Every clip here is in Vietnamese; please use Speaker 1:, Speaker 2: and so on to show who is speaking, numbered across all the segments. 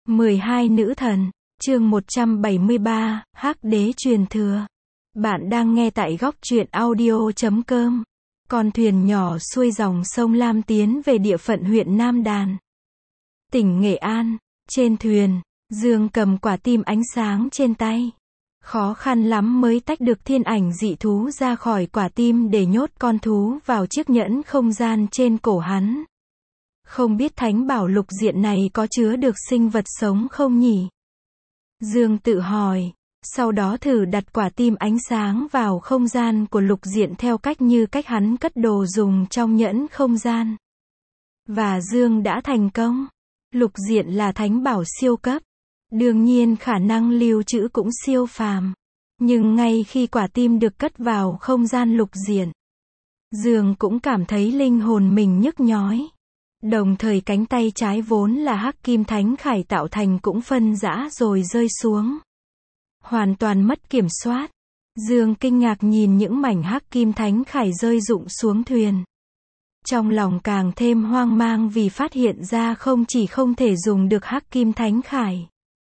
Speaker 1: 12 nữ thần, chương 173, Hắc đế truyền thừa. Bạn đang nghe tại góc truyện audio.com. Con thuyền nhỏ xuôi dòng sông Lam tiến về địa phận huyện Nam Đàn, tỉnh Nghệ An. Trên thuyền, Dương cầm quả tim ánh sáng trên tay. Khó khăn lắm mới tách được thiên ảnh dị thú ra khỏi quả tim để nhốt con thú vào chiếc nhẫn không gian trên cổ hắn. Không biết thánh bảo lục diện này có chứa được sinh vật sống không nhỉ? Dương tự hỏi, sau đó thử đặt quả tim ánh sáng vào không gian của lục diện theo cách như cách hắn cất đồ dùng trong nhẫn không gian. Và Dương đã thành công. Lục diện là thánh bảo siêu cấp. Đương nhiên khả năng lưu trữ cũng siêu phàm. Nhưng ngay khi quả tim được cất vào không gian lục diện, Dương cũng cảm thấy linh hồn mình nhức nhói. Đồng thời cánh tay trái vốn là hắc kim thánh khải tạo thành cũng phân rã rồi rơi xuống. Hoàn toàn mất kiểm soát. Dương kinh ngạc nhìn những mảnh hắc kim thánh khải rơi rụng xuống thuyền. Trong lòng càng thêm hoang mang vì phát hiện ra không chỉ không thể dùng được hắc kim thánh khải,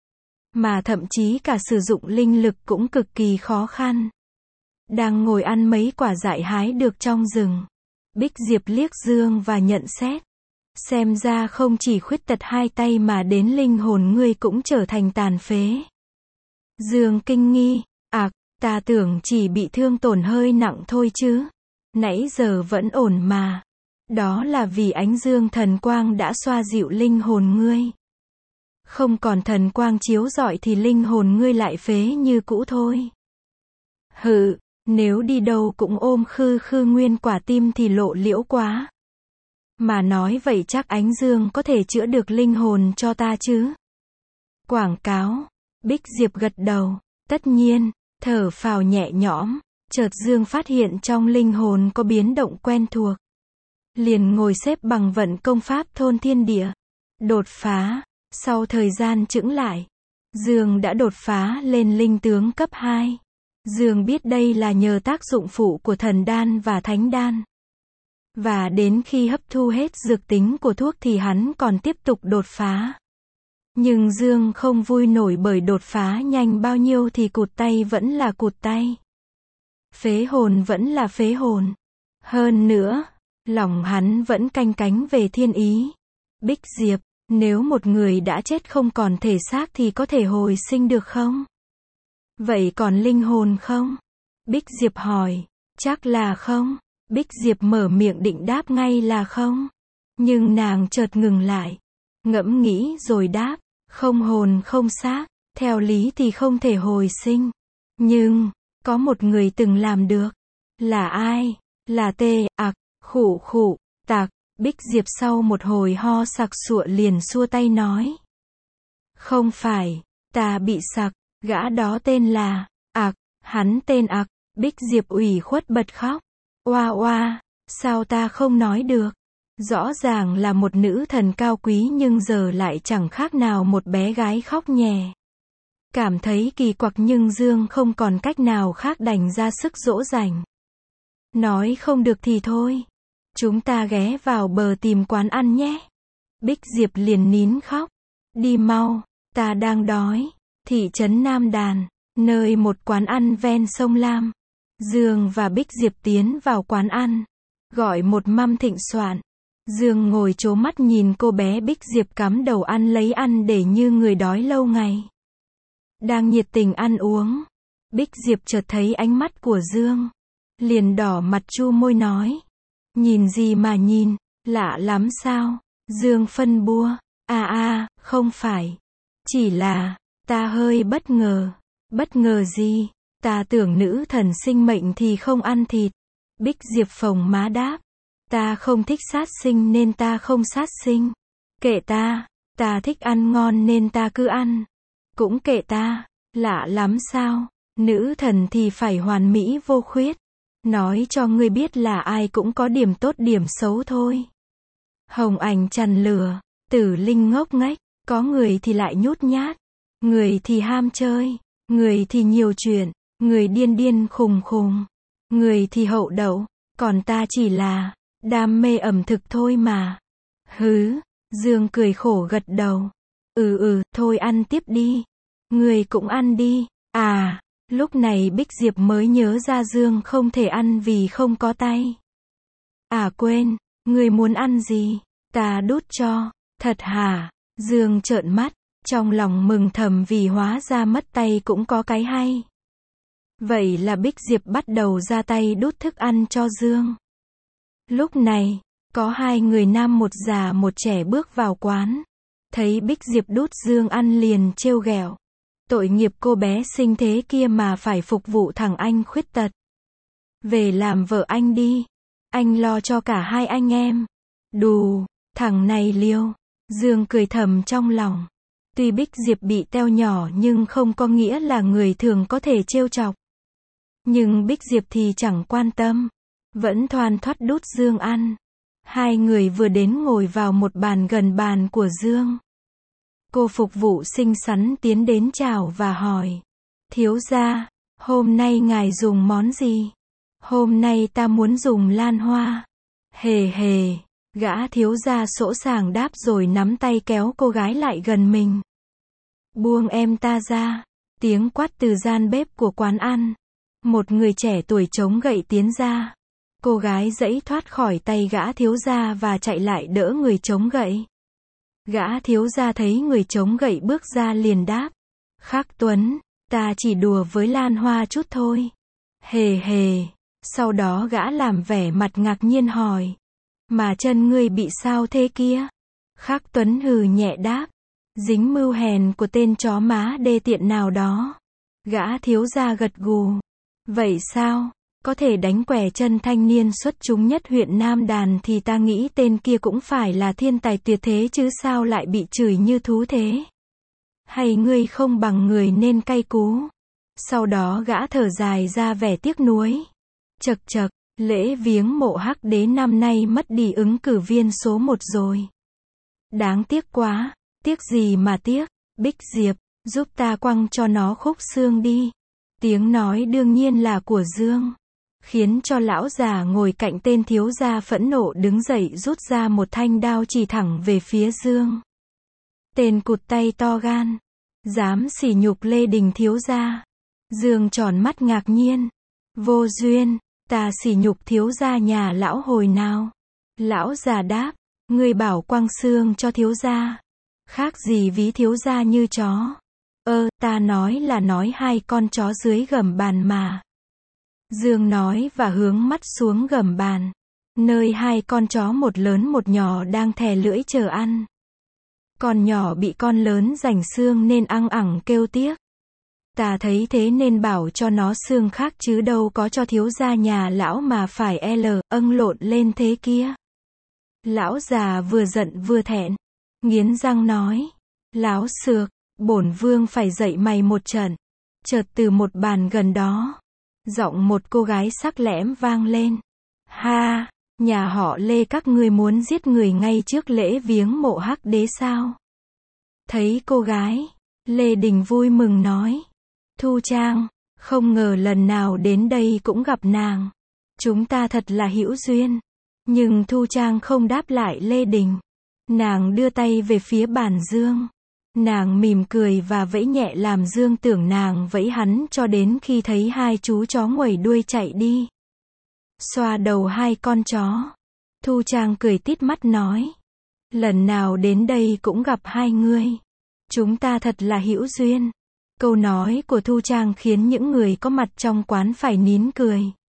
Speaker 1: mà thậm chí cả sử dụng linh lực cũng cực kỳ khó khăn. Đang ngồi ăn mấy quả dại hái được trong rừng, Bích Diệp liếc Dương và nhận xét. Xem ra không chỉ khuyết tật hai tay mà đến linh hồn ngươi cũng trở thành tàn phế. Dương kinh nghi, ta tưởng chỉ bị thương tổn hơi nặng thôi chứ. Nãy giờ vẫn ổn mà. Đó là vì ánh dương thần quang đã xoa dịu linh hồn ngươi. Không còn thần quang chiếu rọi thì linh hồn ngươi lại phế như cũ thôi. Hừ, nếu đi đâu cũng ôm khư nguyên quả tim thì lộ liễu quá. Mà nói vậy chắc ánh dương có thể chữa được linh hồn cho ta chứ? Quảng cáo. Bích Diệp gật đầu. Tất nhiên. Thở phào nhẹ nhõm. Chợt Dương phát hiện trong linh hồn có biến động quen thuộc. Liền ngồi xếp bằng vận công pháp thôn thiên địa. Đột phá. Sau thời gian chững lại, Dương đã đột phá lên linh tướng cấp 2. Dương biết đây là nhờ tác dụng phụ của thần đan và thánh đan. Và đến khi hấp thu hết dược tính của thuốc thì hắn còn tiếp tục đột phá. Nhưng Dương không vui nổi bởi đột phá nhanh bao nhiêu thì cụt tay vẫn là cụt tay. Phế hồn vẫn là phế hồn. Hơn nữa, lòng hắn vẫn canh cánh về thiên ý. Bích Diệp, nếu một người đã chết không còn thể xác thì có thể hồi sinh được không? Vậy còn linh hồn không? Bích Diệp hỏi. Chắc là không. Bích Diệp mở miệng định đáp ngay là không. Nhưng nàng chợt ngừng lại. Ngẫm nghĩ rồi đáp. Không hồn không xác. Theo lý thì không thể hồi sinh. Nhưng, có một người từng làm được. Là ai? Là khụ, tạc. Bích Diệp sau một hồi ho sặc sụa liền xua tay nói. Không phải, ta bị sặc, gã đó tên là, hắn tên Bích Diệp ủy khuất bật khóc. Oa, sao ta không nói được? Rõ ràng là một nữ thần cao quý nhưng giờ lại chẳng khác nào một bé gái khóc nhè. Cảm thấy kỳ quặc nhưng Dương không còn cách nào khác đành ra sức dỗ dành. Nói không được thì thôi. Chúng ta ghé vào bờ tìm quán ăn nhé. Bích Diệp liền nín khóc. Đi mau, ta đang đói. Thị trấn Nam Đàn, nơi một quán ăn ven sông Lam. Dương và Bích Diệp tiến vào quán ăn. Gọi một mâm thịnh soạn. Dương ngồi trố mắt nhìn cô bé Bích Diệp cắm đầu ăn lấy ăn để như người đói lâu ngày. Đang nhiệt tình ăn uống. Bích Diệp chợt thấy ánh mắt của Dương. Liền đỏ mặt chu môi nói. Nhìn gì mà nhìn, lạ lắm sao? Dương phân bua. Không phải. Chỉ là, ta hơi bất ngờ. Bất ngờ gì? Ta tưởng nữ thần sinh mệnh thì không ăn thịt. Bích Diệp phồng má đáp. Ta không thích sát sinh nên ta không sát sinh. Kệ ta thích ăn ngon nên ta cứ ăn. Cũng kệ ta, lạ lắm sao? Nữ thần thì phải hoàn mỹ vô khuyết. Nói cho ngươi biết là ai cũng có điểm tốt điểm xấu thôi. Hồng Ảnh chằn lửa, Tử Linh ngốc nghếch, có người thì lại nhút nhát, người thì ham chơi, người thì nhiều chuyện, người điên khùng, người thì hậu đậu, còn ta chỉ là đam mê ẩm thực thôi mà. Dương cười khổ gật đầu. Thôi ăn tiếp đi. Người cũng ăn đi. À, lúc này Bích Diệp mới nhớ ra Dương không thể ăn vì không có tay. À quên, người muốn ăn gì? Ta đút cho. Thật hả? Dương trợn mắt, trong lòng mừng thầm vì hóa ra mất tay cũng có cái hay. Vậy là Bích Diệp bắt đầu ra tay đút thức ăn cho Dương. Lúc này, có hai người nam một già một trẻ bước vào quán. Thấy Bích Diệp đút Dương ăn liền trêu ghẹo. Tội nghiệp cô bé xinh thế kia mà phải phục vụ thằng anh khuyết tật. Về làm vợ anh đi. Anh lo cho cả hai anh em. Đù, thằng này liêu. Dương cười thầm trong lòng. Tuy Bích Diệp bị teo nhỏ nhưng không có nghĩa là người thường có thể trêu chọc. Nhưng Bích Diệp thì chẳng quan tâm. Vẫn thoăn thoắt đút Dương ăn. Hai người vừa đến ngồi vào một bàn gần bàn của Dương. Cô phục vụ xinh xắn tiến đến chào và hỏi. Thiếu gia, hôm nay ngài dùng món gì? Hôm nay ta muốn dùng lan hoa. Hề hề, gã thiếu gia sỗ sàng đáp rồi nắm tay kéo cô gái lại gần mình. Buông em ta ra. Tiếng quát từ gian bếp của quán ăn. Một người trẻ tuổi chống gậy tiến ra. Cô gái giãy thoát khỏi tay gã thiếu gia và chạy lại đỡ người chống gậy. Gã thiếu gia thấy người chống gậy bước ra liền đáp. Khắc Tuấn, ta chỉ đùa với Lan Hoa chút thôi. Hề hề. Sau đó gã làm vẻ mặt ngạc nhiên hỏi. Mà chân ngươi bị sao thế kia? Khắc Tuấn hừ nhẹ đáp. Dính mưu hèn của tên chó má đê tiện nào đó. Gã thiếu gia gật gù. Vậy sao? Có thể đánh què chân thanh niên xuất chúng nhất huyện Nam Đàn thì ta nghĩ tên kia cũng phải là thiên tài tuyệt thế chứ sao lại bị chửi như thú thế? Hay ngươi không bằng người nên cay cú? Sau đó gã thở dài ra vẻ tiếc nuối. Chậc chậc, lễ viếng mộ Hắc Đế năm nay mất đi ứng cử viên số 1 rồi. Đáng tiếc quá, tiếc gì mà tiếc, Bích Diệp, giúp ta quăng cho nó khúc xương đi. Tiếng nói đương nhiên là của Dương. Khiến cho lão già ngồi cạnh tên thiếu gia phẫn nộ đứng dậy rút ra một thanh đao chỉ thẳng về phía Dương. Tên cụt tay to gan. Dám sỉ nhục Lê Đình thiếu gia. Dương tròn mắt ngạc nhiên. Vô duyên, ta sỉ nhục thiếu gia nhà lão hồi nào? Lão già đáp, ngươi bảo quăng xương cho thiếu gia. Khác gì ví thiếu gia như chó. Ta nói là nói hai con chó dưới gầm bàn mà. Dương nói và hướng mắt xuống gầm bàn. Nơi hai con chó một lớn một nhỏ đang thè lưỡi chờ ăn. Con nhỏ bị con lớn giành xương nên ăng ẳng kêu tiếc. Ta thấy thế nên bảo cho nó xương khác chứ đâu có cho thiếu gia nhà lão mà phải lộn lên thế kia. Lão già vừa giận vừa thẹn. Nghiến răng nói. Láo xược, bổn vương phải dạy mày một trận. Chợt từ một bàn gần đó. Giọng một cô gái sắc lẻm vang lên. Ha, nhà họ Lê các ngươi muốn giết người ngay trước lễ viếng mộ Hắc Đế sao? Thấy cô gái, Lê Đình vui mừng nói. Thu Trang, không ngờ lần nào đến đây cũng gặp nàng. Chúng ta thật là hữu duyên. Nhưng Thu Trang không đáp lại Lê Đình. Nàng đưa tay về phía bàn Dương. Nàng mỉm cười và vẫy nhẹ làm Dương tưởng nàng vẫy hắn cho đến khi thấy hai chú chó nguẩy đuôi chạy đi. Xoa đầu hai con chó. Thu Trang cười tít mắt nói. Lần nào đến đây cũng gặp hai ngươi. Chúng ta thật là hữu duyên. Câu nói của Thu Trang khiến những người có mặt trong quán phải nín cười.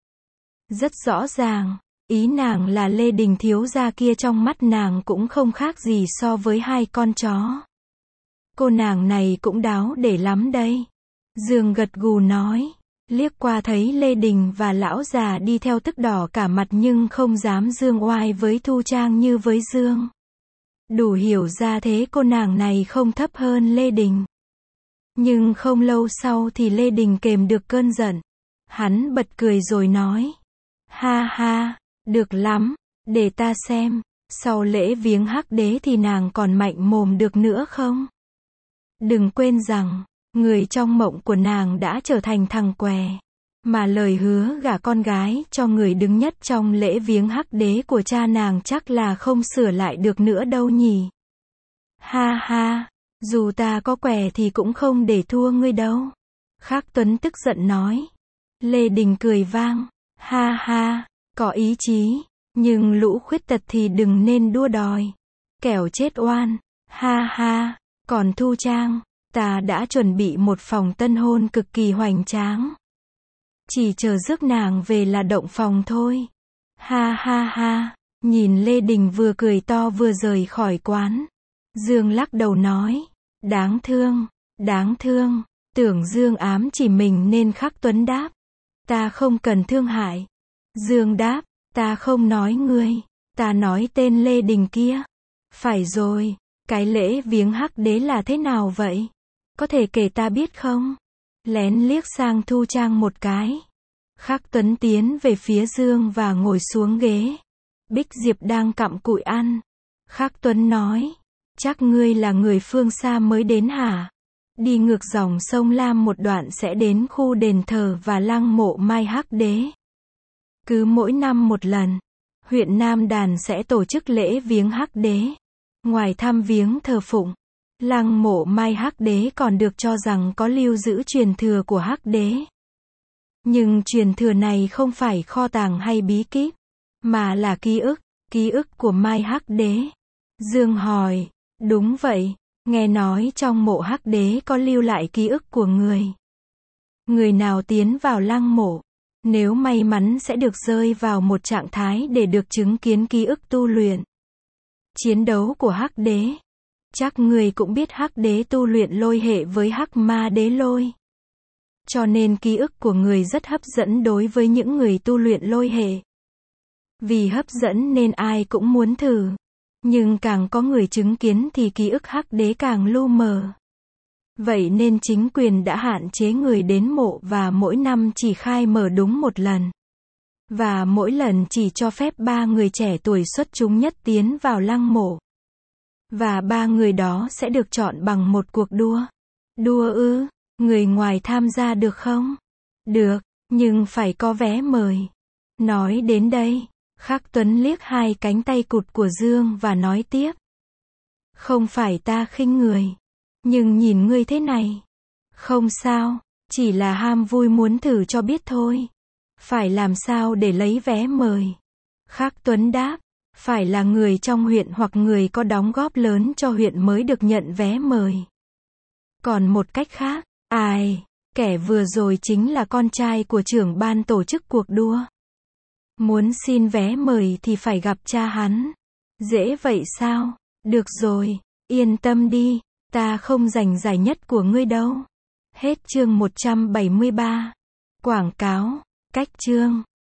Speaker 1: Rất rõ ràng, ý nàng là Lê Đình thiếu gia kia trong mắt nàng cũng không khác gì so với hai con chó. Cô nàng này cũng đáo để lắm đây. Dương gật gù nói. Liếc qua thấy Lê Đình và lão già đi theo tức đỏ cả mặt nhưng không dám dương oai với Thu Trang như với Dương. Đủ hiểu ra thế cô nàng này không thấp hơn Lê Đình. Nhưng không lâu sau thì Lê Đình kềm được cơn giận. Hắn bật cười rồi nói. Ha ha, được lắm, để ta xem, sau lễ viếng Hắc Đế thì nàng còn mạnh mồm được nữa không? Đừng quên rằng, người trong mộng của nàng đã trở thành thằng què. Mà lời hứa gả con gái cho người đứng nhất trong lễ viếng Hắc Đế của cha nàng chắc là không sửa lại được nữa đâu nhỉ. Ha ha, Dù ta có què thì cũng không để thua ngươi đâu. Khắc Tuấn tức giận nói. Lê Đình cười vang. Ha ha, có ý chí, nhưng lũ khuyết tật thì đừng nên đua đòi. Kẻo chết oan. Ha ha, còn Thu Trang, ta đã chuẩn bị một phòng tân hôn cực kỳ hoành tráng. Chỉ chờ rước nàng về là động phòng thôi. Ha ha ha, nhìn Lê Đình vừa cười to vừa rời khỏi quán. Dương lắc đầu nói. Đáng thương, tưởng Dương ám chỉ mình nên Khắc Tuấn đáp. Ta không cần thương hại. Dương đáp, ta không nói ngươi, ta nói tên Lê Đình kia. Phải rồi, cái lễ viếng Hắc Đế là thế nào vậy? Có thể kể ta biết không? Lén liếc sang Thu Trang một cái. Khắc Tuấn tiến về phía Dương và ngồi xuống ghế. Bích Diệp đang cặm cụi ăn. Khắc Tuấn nói, chắc ngươi là người phương xa mới đến hả? Đi ngược dòng sông Lam một đoạn sẽ đến khu đền thờ và lăng mộ Mai Hắc Đế. Cứ mỗi năm một lần, huyện Nam Đàn sẽ tổ chức lễ viếng Hắc Đế. Ngoài thăm viếng thờ phụng, lăng mộ Mai Hắc Đế còn được cho rằng có lưu giữ truyền thừa của Hắc Đế. Nhưng truyền thừa này không phải kho tàng hay bí kíp, mà là ký ức của Mai Hắc Đế. Dương hỏi, đúng vậy, nghe nói trong mộ Hắc Đế có lưu lại ký ức của người. Người nào tiến vào lăng mộ, nếu may mắn sẽ được rơi vào một trạng thái để được chứng kiến ký ức tu luyện, chiến đấu của Hắc Đế. Chắc người cũng biết Hắc Đế tu luyện lôi hệ với Hắc Ma Đế lôi. Cho nên ký ức của người rất hấp dẫn đối với những người tu luyện lôi hệ. Vì hấp dẫn nên ai cũng muốn thử. Nhưng càng có người chứng kiến thì ký ức Hắc Đế càng lu mờ. Vậy nên chính quyền đã hạn chế người đến mộ và mỗi năm chỉ khai mở đúng một lần. Và mỗi lần chỉ cho phép 3 người trẻ tuổi xuất chúng nhất tiến vào lăng mộ. Và 3 người đó sẽ được chọn bằng một cuộc đua. Đua ư? Người ngoài tham gia được không? Được, nhưng phải có vé mời. Nói đến đây, Khắc Tuấn liếc hai cánh tay cụt của Dương và nói tiếp. Không phải ta khinh người, nhưng nhìn ngươi thế này. Không sao, chỉ là ham vui muốn thử cho biết thôi. Phải làm sao để lấy vé mời? Khắc Tuấn đáp, phải là người trong huyện hoặc người có đóng góp lớn cho huyện mới được nhận vé mời. Còn một cách khác, kẻ vừa rồi chính là con trai của trưởng ban tổ chức cuộc đua. Muốn xin vé mời thì phải gặp cha hắn. Dễ vậy sao? Được rồi, yên tâm đi, ta không giành giải nhất của ngươi đâu. Hết chương 173. Quảng cáo, cách chương